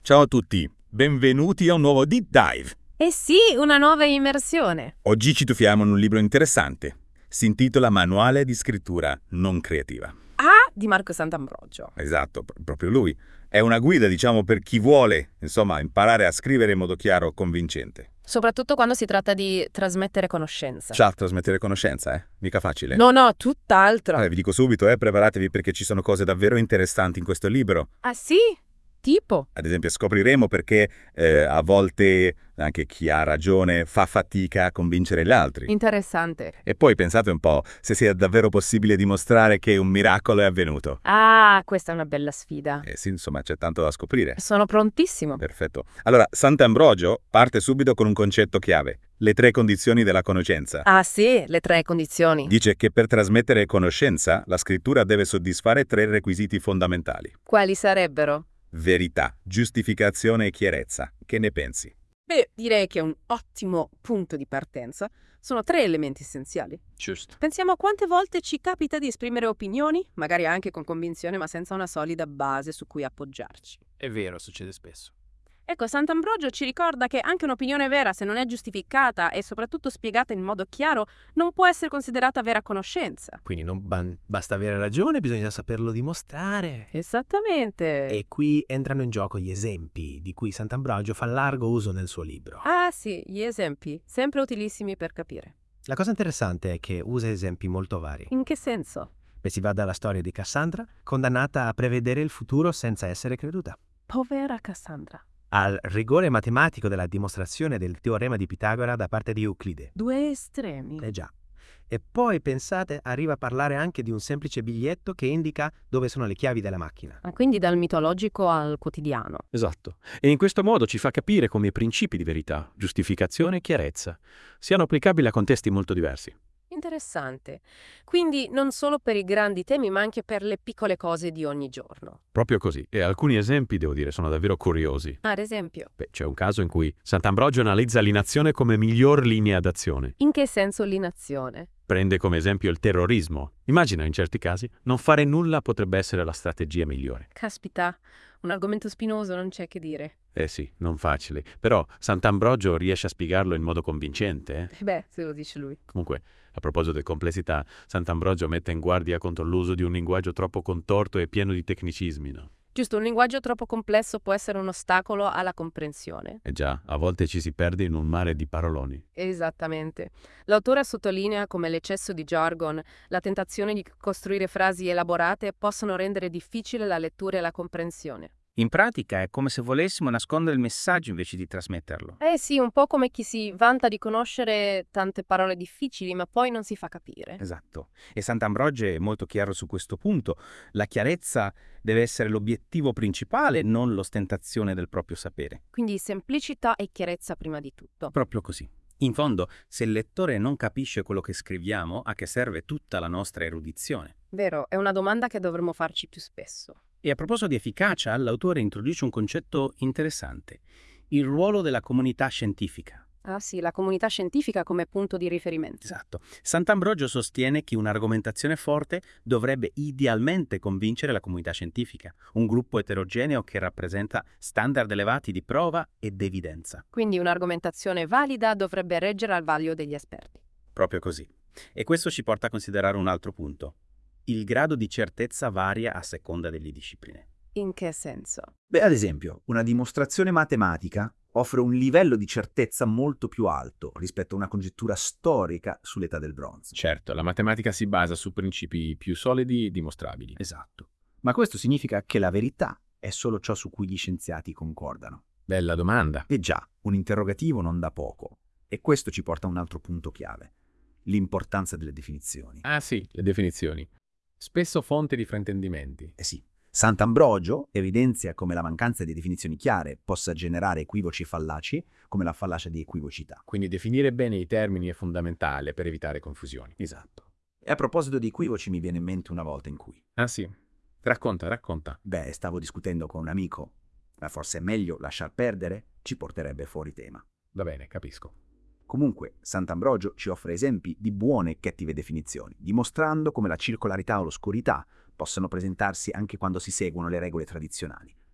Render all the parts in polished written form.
Ciao a tutti, benvenuti a un nuovo Deep Dive. Eh sì, una nuova immersione. Oggi ci tuffiamo in un libro interessante. Si intitola Manuale di scrittura non creativa. Ah, di Marco Sant'Ambrogio. Esatto, proprio lui. È una guida, diciamo, per chi vuole, imparare a scrivere in modo chiaro e convincente. Soprattutto quando si tratta di trasmettere conoscenza. Ciao, trasmettere conoscenza, Mica facile. No, tutt'altro. Vi dico subito, preparatevi perché ci sono cose davvero interessanti in questo libro. Ah sì? Tipo? Ad esempio, scopriremo perché a volte anche chi ha ragione fa fatica a convincere gli altri. Interessante. E poi pensate un po' se sia davvero possibile dimostrare che un miracolo è avvenuto. Ah, questa è una bella sfida. Sì, insomma, c'è tanto da scoprire. Sono prontissimo. Perfetto. Allora, Sant'Ambrogio parte subito con un concetto chiave: le 3 condizioni della conoscenza. Ah sì, le 3 condizioni. Dice che per trasmettere conoscenza, la scrittura deve soddisfare 3 requisiti fondamentali: Quali sarebbero? verità, giustificazione e chiarezza. Che ne pensi? Beh, direi che è un ottimo punto di partenza. Sono 3 elementi essenziali. Giusto. Pensiamo a quante volte ci capita di esprimere opinioni, magari anche con convinzione, ma senza una solida base su cui appoggiarci. È vero, succede spesso. Ecco, Sant'Ambrogio ci ricorda che anche un'opinione vera, se non è giustificata e soprattutto spiegata in modo chiaro, non può essere considerata vera conoscenza. Quindi non basta avere ragione, bisogna saperlo dimostrare. Esattamente. E qui entrano in gioco gli esempi, di cui Sant'Ambrogio fa largo uso nel suo libro. Ah sì, gli esempi, sempre utilissimi per capire. La cosa interessante è che usa esempi molto vari. In che senso? Beh, si va dalla storia di Cassandra, condannata a prevedere il futuro senza essere creduta, Povera Cassandra. al rigore matematico della dimostrazione del teorema di Pitagora da parte di Euclide. 2 estremi. Già. E poi, pensate, arriva a parlare anche di un semplice biglietto che indica dove sono le chiavi della macchina. Ah, quindi dal mitologico al quotidiano. Esatto. E in questo modo ci fa capire come i principi di verità, giustificazione e chiarezza siano applicabili a contesti molto diversi. Interessante. Quindi non solo per i grandi temi, ma anche per le piccole cose di ogni giorno. Proprio così. E alcuni esempi, devo dire, sono davvero curiosi. Ad esempio, Beh, c'è un caso in cui Sant'Ambrogio analizza l'inazione come miglior linea d'azione. in che senso l'inazione? Prende come esempio il terrorismo. Immagina, in certi casi, non fare nulla potrebbe essere la strategia migliore. Caspita, un argomento spinoso, non c'è che dire. Eh sì, non facile. Però Sant'Ambrogio riesce a spiegarlo in modo convincente, Beh, se lo dice lui. Comunque, a proposito di complessità, Sant'Ambrogio mette in guardia contro l'uso di un linguaggio troppo contorto e pieno di tecnicismi, no? Giusto, un linguaggio troppo complesso può essere un ostacolo alla comprensione. Eh già, a volte ci si perde in un mare di paroloni. Esattamente. L'autore sottolinea come l'eccesso di jargon, la tentazione di costruire frasi elaborate possono rendere difficile la lettura e la comprensione. In pratica è come se volessimo nascondere il messaggio invece di trasmetterlo. Eh sì, un po' come chi si vanta di conoscere tante parole difficili, ma poi non si fa capire. Esatto. E Sant'Ambrogio è molto chiaro su questo punto. La chiarezza deve essere l'obiettivo principale, non l'ostentazione del proprio sapere. Quindi semplicità e chiarezza prima di tutto. Proprio così. In fondo, se il lettore non capisce quello che scriviamo, a che serve tutta la nostra erudizione? Vero, è una domanda che dovremmo farci più spesso. E a proposito di efficacia, l'autore introduce un concetto interessante: il ruolo della comunità scientifica. Ah sì, la comunità scientifica come punto di riferimento. Esatto. Sant'Ambrogio sostiene che un'argomentazione forte dovrebbe idealmente convincere la comunità scientifica, un gruppo eterogeneo che rappresenta standard elevati di prova ed evidenza. Quindi un'argomentazione valida dovrebbe reggere al vaglio degli esperti. Proprio così. E questo ci porta a considerare un altro punto. Il grado di certezza varia a seconda delle discipline. In che senso? Beh, ad esempio, una dimostrazione matematica offre un livello di certezza molto più alto rispetto a una congettura storica sull'età del bronzo. Certo, la matematica si basa su principi più solidi e dimostrabili. Esatto. Ma questo significa che la verità è solo ciò su cui gli scienziati concordano. Bella domanda. E già, un interrogativo non da poco. E questo ci porta a un altro punto chiave: l'importanza delle definizioni. Ah sì, le definizioni. Spesso fonte di fraintendimenti. Eh sì, Sant'Ambrogio evidenzia come la mancanza di definizioni chiare possa generare equivoci e fallaci, come la fallacia di equivocità. Quindi definire bene i termini è fondamentale per evitare confusioni. Esatto. E a proposito di equivoci mi viene in mente una volta in cui, Ah sì, racconta. stavo discutendo con un amico, ma forse è meglio lasciar perdere, ci porterebbe fuori tema. Va bene, capisco. Comunque, Sant'Ambrogio ci offre esempi di buone e cattive definizioni, dimostrando come la circolarità o l'oscurità possano presentarsi anche quando si seguono le regole tradizionali.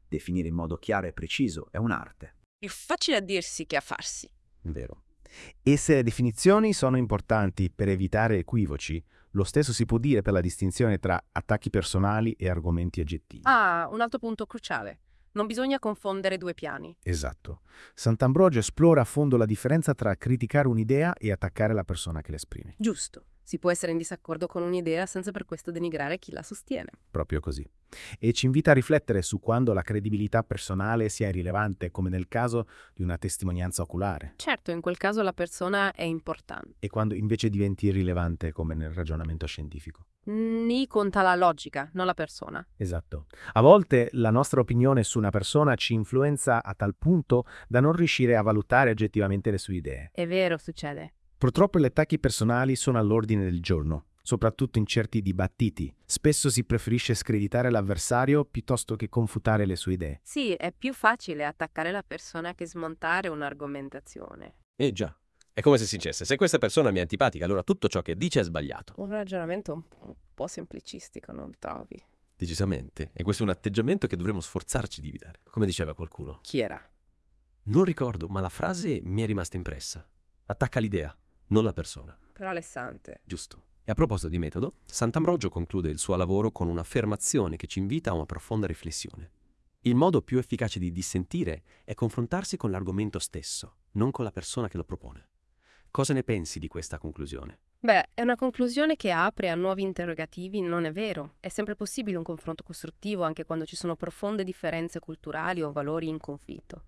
Definire in modo chiaro e preciso è un'arte. Più facile a dirsi che a farsi. Vero. E se le definizioni sono importanti per evitare equivoci, lo stesso si può dire per la distinzione tra attacchi personali e argomenti oggettivi. Ah, un altro punto cruciale. Non bisogna confondere due piani. Esatto. Sant'Ambrogio esplora a fondo la differenza tra criticare un'idea e attaccare la persona che l'esprime. Giusto. Si può essere in disaccordo con un'idea senza per questo denigrare chi la sostiene. Proprio così. E ci invita a riflettere su quando la credibilità personale sia irrilevante, come nel caso di una testimonianza oculare, Certo, in quel caso la persona è importante. e quando invece diventi irrilevante, come nel ragionamento scientifico. Lì conta la logica, non la persona. Esatto. A volte la nostra opinione su una persona ci influenza a tal punto da non riuscire a valutare oggettivamente le sue idee. È vero, succede. Purtroppo gli attacchi personali sono all'ordine del giorno, soprattutto in certi dibattiti. Spesso si preferisce screditare l'avversario piuttosto che confutare le sue idee. Sì, è più facile attaccare la persona che smontare un'argomentazione. Già. È come se si dicesse, se questa persona mi è antipatica, allora tutto ciò che dice è sbagliato. Un ragionamento un po' semplicistico, non trovi? Decisamente. E questo è un atteggiamento che dovremmo sforzarci di evitare. Come diceva qualcuno. Chi era? Non ricordo, ma la frase mi è rimasta impressa. Attacca l'idea, non la persona. Però Alessante. Giusto. E a proposito di metodo, Sant'Ambrogio conclude il suo lavoro con un'affermazione che ci invita a una profonda riflessione. Il modo più efficace di dissentire è confrontarsi con l'argomento stesso, non con la persona che lo propone. Cosa ne pensi di questa conclusione? Beh, è una conclusione che apre a nuovi interrogativi, non è vero? È sempre possibile un confronto costruttivo anche quando ci sono profonde differenze culturali o valori in conflitto.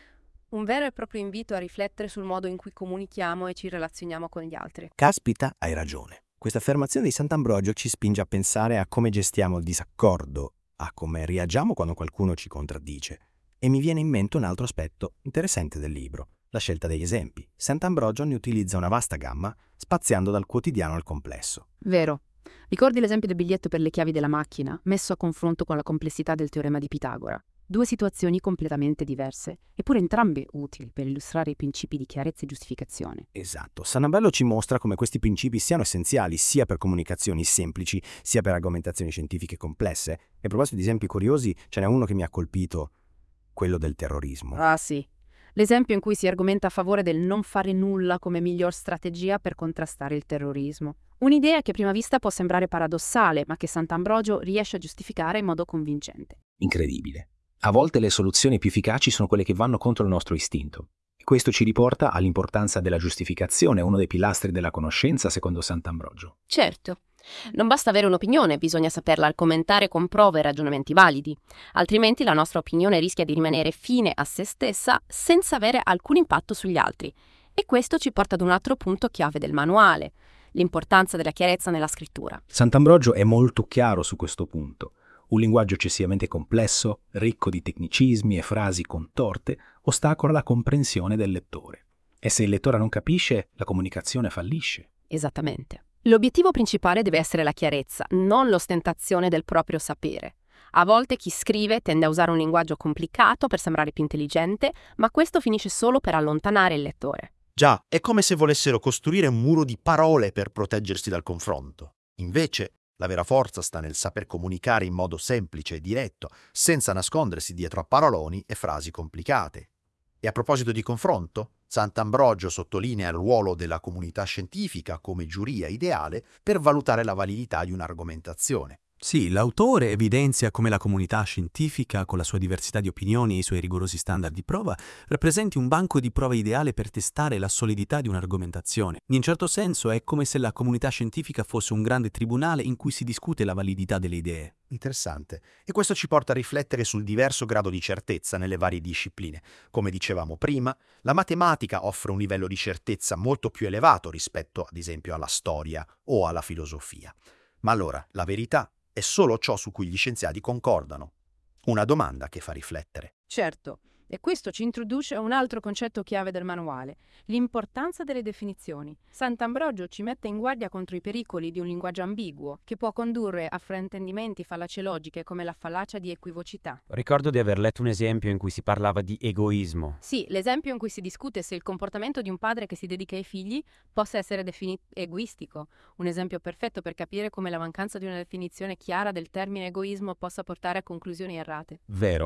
Un vero e proprio invito a riflettere sul modo in cui comunichiamo e ci relazioniamo con gli altri. Caspita, hai ragione. Questa affermazione di Sant'Ambrogio ci spinge a pensare a come gestiamo il disaccordo, a come reagiamo quando qualcuno ci contraddice. E mi viene in mente un altro aspetto interessante del libro, la scelta degli esempi. Sant'Ambrogio ne utilizza una vasta gamma, spaziando dal quotidiano al complesso. Vero. Ricordi l'esempio del biglietto per le chiavi della macchina, messo a confronto con la complessità del teorema di Pitagora? Due situazioni completamente diverse, eppure entrambe utili per illustrare i principi di chiarezza e giustificazione. Esatto. Sant'Ambrogio ci mostra come questi principi siano essenziali sia per comunicazioni semplici, sia per argomentazioni scientifiche complesse. E a proposito di esempi curiosi, ce n'è uno che mi ha colpito, quello del terrorismo. Ah sì. L'esempio in cui si argomenta a favore del non fare nulla come miglior strategia per contrastare il terrorismo. Un'idea che a prima vista può sembrare paradossale, ma che Sant'Ambrogio riesce a giustificare in modo convincente. Incredibile. A volte le soluzioni più efficaci sono quelle che vanno contro il nostro istinto. E questo ci riporta all'importanza della giustificazione, uno dei pilastri della conoscenza, secondo Sant'Ambrogio. Certo. Non basta avere un'opinione, bisogna saperla argomentare con prove e ragionamenti validi. Altrimenti la nostra opinione rischia di rimanere fine a se stessa senza avere alcun impatto sugli altri. E questo ci porta ad un altro punto chiave del manuale, l'importanza della chiarezza nella scrittura. Sant'Ambrogio è molto chiaro su questo punto. Un linguaggio eccessivamente complesso, ricco di tecnicismi e frasi contorte, ostacola la comprensione del lettore. E se il lettore non capisce, la comunicazione fallisce. Esattamente. L'obiettivo principale deve essere la chiarezza, non l'ostentazione del proprio sapere. A volte chi scrive tende a usare un linguaggio complicato per sembrare più intelligente, ma questo finisce solo per allontanare il lettore. Già, è come se volessero costruire un muro di parole per proteggersi dal confronto. Invece, la vera forza sta nel saper comunicare in modo semplice e diretto, senza nascondersi dietro a paroloni e frasi complicate. E a proposito di confronto, Sant'Ambrogio sottolinea il ruolo della comunità scientifica come giuria ideale per valutare la validità di un'argomentazione. Sì, l'autore evidenzia come la comunità scientifica, con la sua diversità di opinioni e i suoi rigorosi standard di prova, rappresenti un banco di prova ideale per testare la solidità di un'argomentazione. In certo senso è come se la comunità scientifica fosse un grande tribunale in cui si discute la validità delle idee. Interessante. E questo ci porta a riflettere sul diverso grado di certezza nelle varie discipline. Come dicevamo prima, la matematica offre un livello di certezza molto più elevato rispetto, ad esempio, alla storia o alla filosofia. Ma allora, la verità è solo ciò su cui gli scienziati concordano. Una domanda che fa riflettere. Certo, e questo ci introduce a un altro concetto chiave del manuale, l'importanza delle definizioni. Sant'Ambrogio ci mette in guardia contro i pericoli di un linguaggio ambiguo, che può condurre a fraintendimenti fallacie logiche come la fallacia di equivocità. Ricordo di aver letto un esempio in cui si parlava di egoismo. Sì, l'esempio in cui si discute se il comportamento di un padre che si dedica ai figli possa essere definito egoistico. Un esempio perfetto per capire come la mancanza di una definizione chiara del termine egoismo possa portare a conclusioni errate. Vero.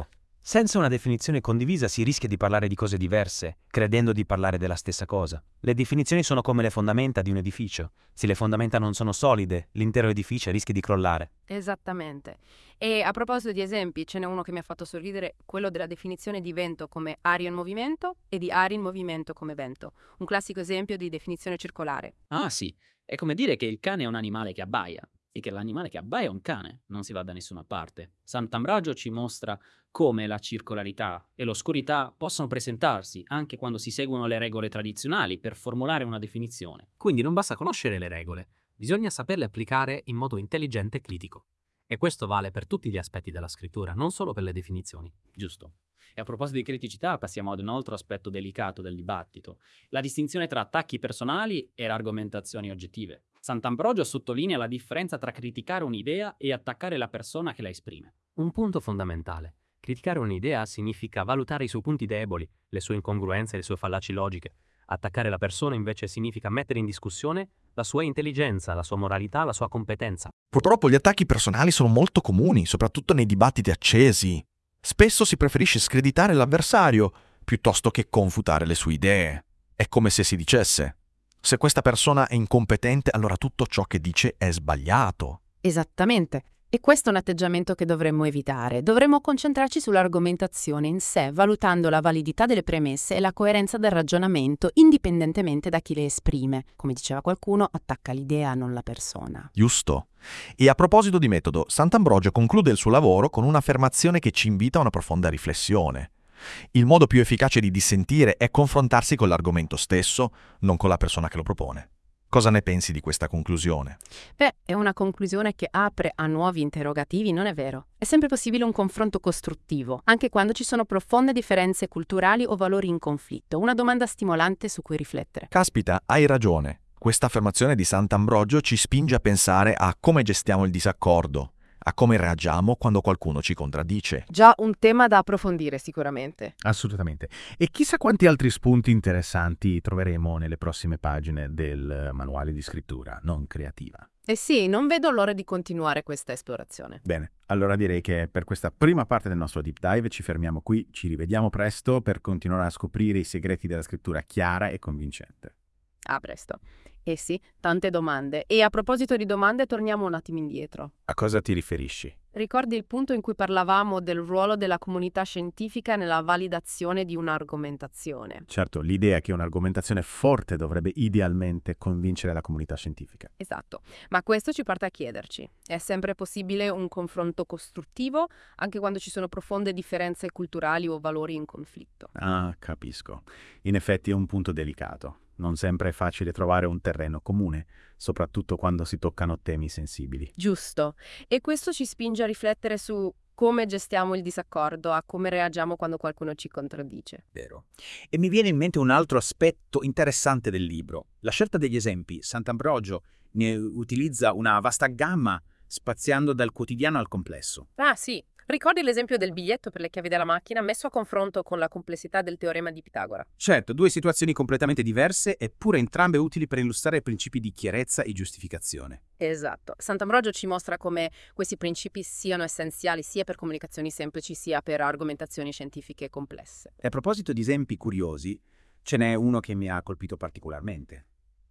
Senza una definizione condivisa si rischia di parlare di cose diverse, credendo di parlare della stessa cosa. Le definizioni sono come le fondamenta di un edificio. Se le fondamenta non sono solide, l'intero edificio rischia di crollare. Esattamente. E a proposito di esempi, ce n'è uno che mi ha fatto sorridere, quello della definizione di vento come aria in movimento e di aria in movimento come vento. Un classico esempio di definizione circolare. Ah sì, è come dire che il cane è un animale che abbaia e che l'animale che abbaia è un cane, non si va da nessuna parte. Sant'Ambrogio ci mostra come la circolarità e l'oscurità possono presentarsi anche quando si seguono le regole tradizionali per formulare una definizione. Quindi non basta conoscere le regole, bisogna saperle applicare in modo intelligente e critico. E questo vale per tutti gli aspetti della scrittura, non solo per le definizioni. Giusto. E a proposito di criticità, passiamo ad un altro aspetto delicato del dibattito, la distinzione tra attacchi personali e argomentazioni oggettive. Sant'Ambrogio sottolinea la differenza tra criticare un'idea e attaccare la persona che la esprime. Un punto fondamentale. Criticare un'idea significa valutare i suoi punti deboli, le sue incongruenze e le sue fallaci logiche. Attaccare la persona invece significa mettere in discussione la sua intelligenza, la sua moralità, la sua competenza. Purtroppo gli attacchi personali sono molto comuni, soprattutto nei dibattiti accesi. Spesso si preferisce screditare l'avversario piuttosto che confutare le sue idee. È come se si dicesse: se questa persona è incompetente, allora tutto ciò che dice è sbagliato. Esattamente. E questo è un atteggiamento che dovremmo evitare. Dovremmo concentrarci sull'argomentazione in sé, valutando la validità delle premesse e la coerenza del ragionamento, indipendentemente da chi le esprime. Come diceva qualcuno, attacca l'idea, non la persona. Giusto. E a proposito di metodo, Sant'Ambrogio conclude il suo lavoro con un'affermazione che ci invita a una profonda riflessione. Il modo più efficace di dissentire è confrontarsi con l'argomento stesso, non con la persona che lo propone. Cosa ne pensi di questa conclusione? Beh, è una conclusione che apre a nuovi interrogativi, non è vero? È sempre possibile un confronto costruttivo, anche quando ci sono profonde differenze culturali o valori in conflitto. Una domanda stimolante su cui riflettere. Caspita, hai ragione. Questa affermazione di Sant'Ambrogio ci spinge a pensare a come gestiamo il disaccordo, a come reagiamo quando qualcuno ci contraddice. Già un tema da approfondire sicuramente. Assolutamente. E chissà quanti altri spunti interessanti troveremo nelle prossime pagine del manuale di scrittura non creativa. Eh sì, non vedo l'ora di continuare questa esplorazione. Bene, allora direi che per questa prima parte del nostro deep dive ci fermiamo qui, ci rivediamo presto per continuare a scoprire i segreti della scrittura chiara e convincente. A presto. Eh sì, tante domande. E a proposito di domande, torniamo un attimo indietro. A cosa ti riferisci? Ricordi il punto in cui parlavamo del ruolo della comunità scientifica nella validazione di un'argomentazione? Certo, l'idea che un'argomentazione forte dovrebbe idealmente convincere la comunità scientifica. Esatto, ma questo ci porta a chiederci: è sempre possibile un confronto costruttivo anche quando ci sono profonde differenze culturali o valori in conflitto? Ah, capisco. In effetti è un punto delicato. Non sempre è facile trovare un terreno comune, soprattutto quando si toccano temi sensibili. Giusto. E questo ci spinge a riflettere su come gestiamo il disaccordo, a come reagiamo quando qualcuno ci contraddice. Vero. E mi viene in mente un altro aspetto interessante del libro. La scelta degli esempi. Sant'Ambrogio ne utilizza una vasta gamma, spaziando dal quotidiano al complesso. Ah sì, ricordi l'esempio del biglietto per le chiavi della macchina messo a confronto con la complessità del teorema di Pitagora? Certo, due situazioni completamente diverse, eppure entrambe utili per illustrare principi di chiarezza e giustificazione. Esatto. Sant'Ambrogio ci mostra come questi principi siano essenziali sia per comunicazioni semplici sia per argomentazioni scientifiche complesse. E a proposito di esempi curiosi, ce n'è uno che mi ha colpito particolarmente.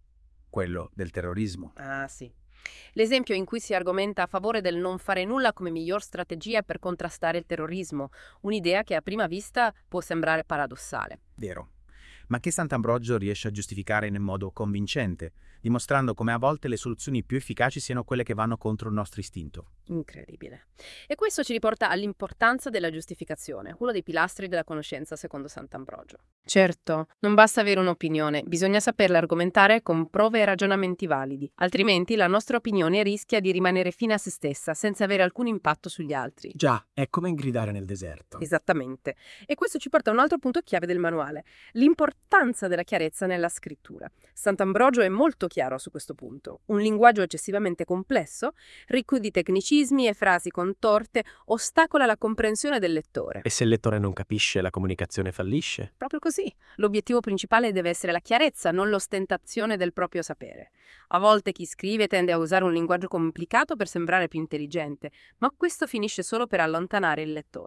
Quello del terrorismo. Ah sì. L'esempio in cui si argomenta a favore del non fare nulla come miglior strategia per contrastare il terrorismo, un'idea che a prima vista può sembrare paradossale. Vero. Ma che Sant'Ambrogio riesce a giustificare in modo convincente, dimostrando come a volte le soluzioni più efficaci siano quelle che vanno contro il nostro istinto. Incredibile. E questo ci riporta all'importanza della giustificazione, uno dei pilastri della conoscenza secondo Sant'Ambrogio. Certo, non basta avere un'opinione, bisogna saperla argomentare con prove e ragionamenti validi, altrimenti la nostra opinione rischia di rimanere fine a se stessa, senza avere alcun impatto sugli altri. Già, è come gridare nel deserto. Esattamente. E questo ci porta a un altro punto chiave del manuale, l'importanza della chiarezza nella scrittura. Sant'Ambrogio è molto chiaro su questo punto. Un linguaggio eccessivamente complesso, ricco di tecnicismi e frasi contorte, ostacola la comprensione del lettore. E se il lettore non capisce, la comunicazione fallisce? Proprio così. L'obiettivo principale deve essere la chiarezza, non l'ostentazione del proprio sapere. A volte chi scrive tende a usare un linguaggio complicato per sembrare più intelligente, ma questo finisce solo per allontanare il lettore.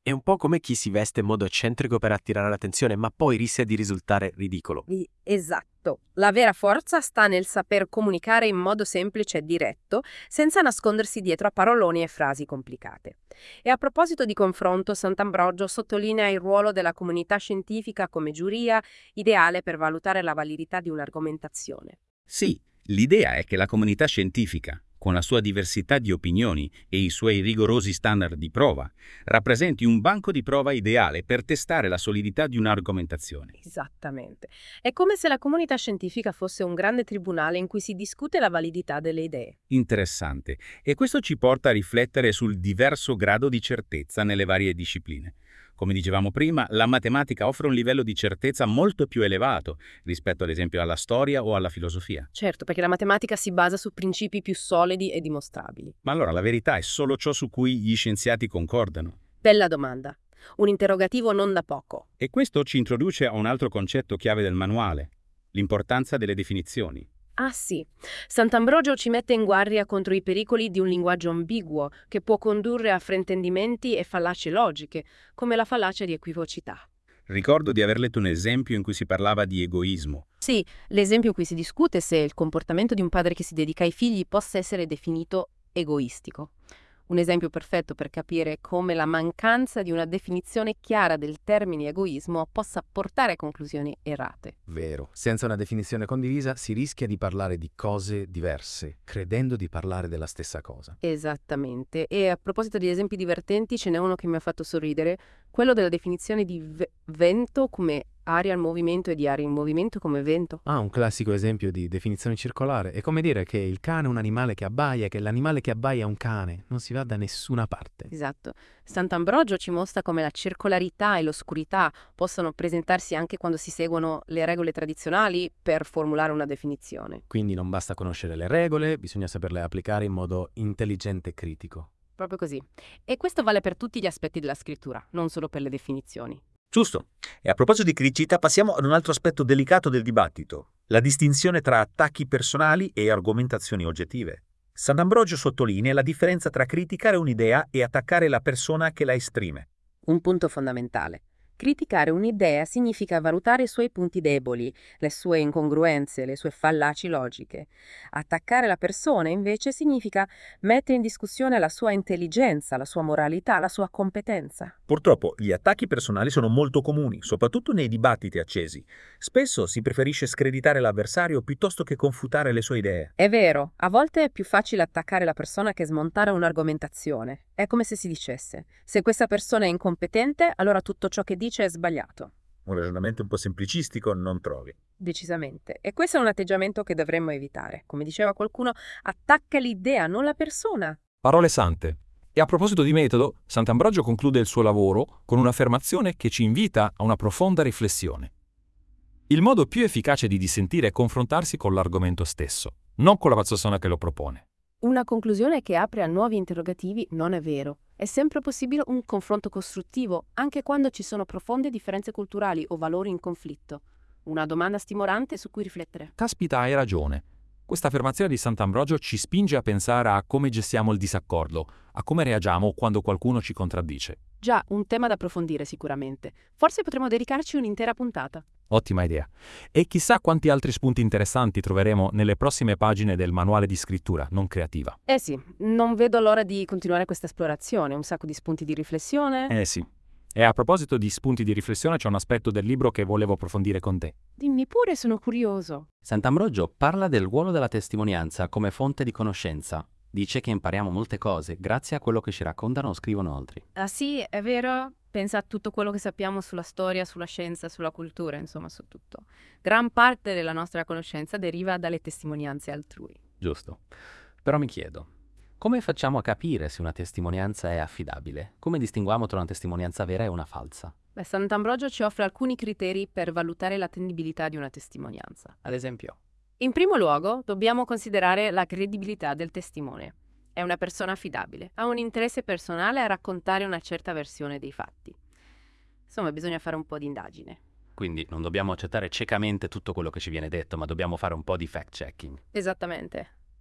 È un po' come chi si veste in modo eccentrico per attirare l'attenzione, ma poi rischia di risultare ridicolo. Esatto. La vera forza sta nel saper comunicare in modo semplice e diretto, senza nascondersi dietro a paroloni e frasi complicate. E a proposito di confronto, Sant'Ambrogio sottolinea il ruolo della comunità scientifica come giuria ideale per valutare la validità di un'argomentazione. Sì, l'idea è che la comunità scientifica, con la sua diversità di opinioni e i suoi rigorosi standard di prova, rappresenti un banco di prova ideale per testare la solidità di un'argomentazione. Esattamente. È come se la comunità scientifica fosse un grande tribunale in cui si discute la validità delle idee. Interessante. E questo ci porta a riflettere sul diverso grado di certezza nelle varie discipline. Come dicevamo prima, la matematica offre un livello di certezza molto più elevato rispetto ad esempio alla storia o alla filosofia. Certo, perché la matematica si basa su principi più solidi e dimostrabili. Ma allora la verità è solo ciò su cui gli scienziati concordano. Bella domanda. Un interrogativo non da poco. E questo ci introduce a un altro concetto chiave del manuale, l'importanza delle definizioni. Ah sì, Sant'Ambrogio ci mette in guardia contro i pericoli di un linguaggio ambiguo che può condurre a fraintendimenti e fallacie logiche, come la fallacia di equivocità. Ricordo di aver letto un esempio in cui si parlava di egoismo. Sì, l'esempio in cui si discute se il comportamento di un padre che si dedica ai figli possa essere definito egoistico. Un esempio perfetto per capire come la mancanza di una definizione chiara del termine egoismo possa portare a conclusioni errate. Vero, senza una definizione condivisa si rischia di parlare di cose diverse, credendo di parlare della stessa cosa. Esattamente. E a proposito di esempi divertenti, ce n'è uno che mi ha fatto sorridere, quello della definizione di vento come aria in movimento e di aria in movimento come vento. Ah, un classico esempio di definizione circolare. È come dire che il cane è un animale che abbaia, che l'animale che abbaia è un cane. Non si va da nessuna parte. Esatto. Sant'Ambrogio ci mostra come la circolarità e l'oscurità possono presentarsi anche quando si seguono le regole tradizionali per formulare una definizione. Quindi non basta conoscere le regole, bisogna saperle applicare in modo intelligente e critico. Proprio così. E questo vale per tutti gli aspetti della scrittura, non solo per le definizioni. Giusto. E a proposito di criticità, passiamo ad un altro aspetto delicato del dibattito, la distinzione tra attacchi personali e argomentazioni oggettive. Sant'Ambrogio sottolinea la differenza tra criticare un'idea e attaccare la persona che la esprime. Un punto fondamentale. Criticare un'idea significa valutare i suoi punti deboli, le sue incongruenze, le sue fallaci logiche. Attaccare la persona, invece, significa mettere in discussione la sua intelligenza, la sua moralità, la sua competenza. Purtroppo gli attacchi personali sono molto comuni, soprattutto nei dibattiti accesi. Spesso si preferisce screditare l'avversario piuttosto che confutare le sue idee. È vero, a volte è più facile attaccare la persona che smontare un'argomentazione. È come se si dicesse: se questa persona è incompetente, allora tutto ciò che dice è sbagliato. Un ragionamento un po' semplicistico, non trovi? Decisamente. E questo è un atteggiamento che dovremmo evitare. Come diceva qualcuno, attacca l'idea, non la persona. Parole sante. E a proposito di metodo, Sant'Ambrogio conclude il suo lavoro con un'affermazione che ci invita a una profonda riflessione. Il modo più efficace di dissentire è confrontarsi con l'argomento stesso, non con la persona che lo propone. Una conclusione che apre a nuovi interrogativi non è vero. È sempre possibile un confronto costruttivo, anche quando ci sono profonde differenze culturali o valori in conflitto. Una domanda stimolante su cui riflettere. Caspita, hai ragione. Questa affermazione di Sant'Ambrogio ci spinge a pensare a come gestiamo il disaccordo, a come reagiamo quando qualcuno ci contraddice. Già, un tema da approfondire sicuramente. Forse potremo dedicarci un'intera puntata. Ottima idea. E chissà quanti altri spunti interessanti troveremo nelle prossime pagine del manuale di scrittura non creativa. Eh sì, non vedo l'ora di continuare questa esplorazione, un sacco di spunti di riflessione. Eh sì. E a proposito di spunti di riflessione, c'è un aspetto del libro che volevo approfondire con te. Dimmi pure, sono curioso. Sant'Ambrogio parla del ruolo della testimonianza come fonte di conoscenza. Dice che impariamo molte cose grazie a quello che ci raccontano o scrivono altri. Ah sì, è vero? Pensa a tutto quello che sappiamo sulla storia, sulla scienza, sulla cultura, insomma su tutto. Gran parte della nostra conoscenza deriva dalle testimonianze altrui. Giusto. Però mi chiedo, come facciamo a capire se una testimonianza è affidabile? Come distinguiamo tra una testimonianza vera e una falsa? Beh, Sant'Ambrogio ci offre alcuni criteri per valutare l'attendibilità di una testimonianza. Ad esempio? In primo luogo, dobbiamo considerare la credibilità del testimone. È una persona affidabile, ha un interesse personale a raccontare una certa versione dei fatti. Insomma, bisogna fare un po' di indagine. Quindi non dobbiamo accettare ciecamente tutto quello che ci viene detto, ma dobbiamo fare un po' di fact-checking. Esattamente.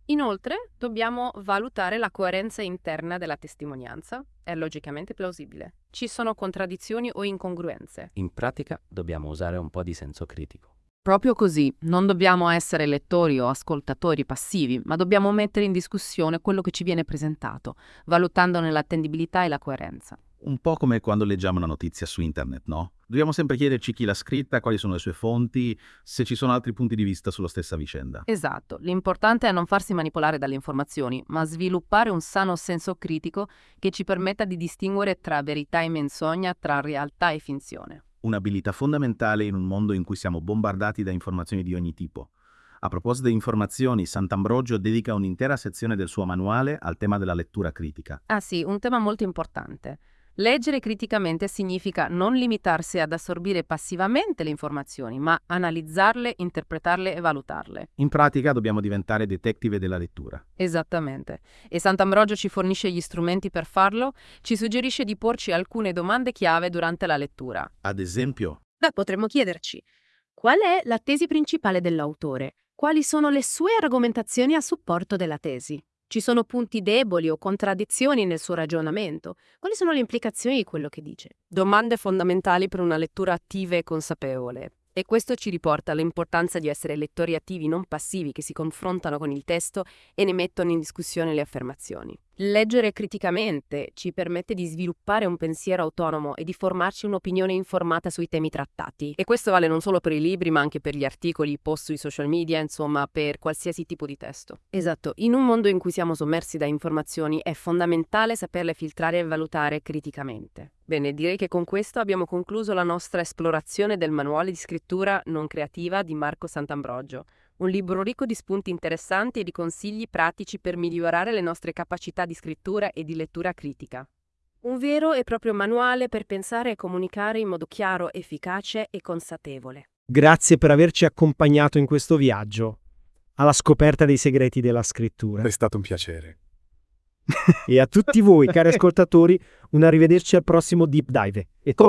Inoltre, dobbiamo valutare la coerenza interna della testimonianza. È logicamente plausibile. Ci sono contraddizioni o incongruenze. In pratica dobbiamo usare un po' di senso critico. Proprio così, non dobbiamo essere lettori o ascoltatori passivi, ma dobbiamo mettere in discussione quello che ci viene presentato, valutandone l'attendibilità e la coerenza. Un po' come quando leggiamo una notizia su internet, no? Dobbiamo sempre chiederci chi l'ha scritta, quali sono le sue fonti, se ci sono altri punti di vista sulla stessa vicenda. Esatto, l'importante è non farsi manipolare dalle informazioni, ma sviluppare un sano senso critico che ci permetta di distinguere tra verità e menzogna, tra realtà e finzione. Un'abilità fondamentale in un mondo in cui siamo bombardati da informazioni di ogni tipo. A proposito di informazioni, Sant'Ambrogio dedica un'intera sezione del suo manuale al tema della lettura critica. Ah sì, un tema molto importante. Leggere criticamente significa non limitarsi ad assorbire passivamente le informazioni, ma analizzarle, interpretarle e valutarle. In pratica dobbiamo diventare detective della lettura. Esattamente. E Sant'Ambrogio ci fornisce gli strumenti per farlo, ci suggerisce di porci alcune domande chiave durante la lettura. Ad esempio, Potremmo chiederci: qual è la tesi principale dell'autore? Quali sono le sue argomentazioni a supporto della tesi? Ci sono punti deboli o contraddizioni nel suo ragionamento? Quali sono le implicazioni di quello che dice? Domande fondamentali per una lettura attiva e consapevole. E questo ci riporta all'importanza di essere lettori attivi, non passivi, che si confrontano con il testo e ne mettono in discussione le affermazioni. Leggere criticamente ci permette di sviluppare un pensiero autonomo e di formarci un'opinione informata sui temi trattati. E questo vale non solo per i libri, ma anche per gli articoli, post sui social media, insomma, per qualsiasi tipo di testo. Esatto, in un mondo in cui siamo sommersi da informazioni è fondamentale saperle filtrare e valutare criticamente. Bene, direi che con questo abbiamo concluso la nostra esplorazione del manuale di scrittura non creativa di Marco Sant'Ambrogio. Un libro ricco di spunti interessanti e di consigli pratici per migliorare le nostre capacità di scrittura e di lettura critica. Un vero e proprio manuale per pensare e comunicare in modo chiaro, efficace e consapevole. Grazie per averci accompagnato in questo viaggio alla scoperta dei segreti della scrittura. È stato un piacere. E a tutti voi, cari ascoltatori, un arrivederci al prossimo Deep Dive. E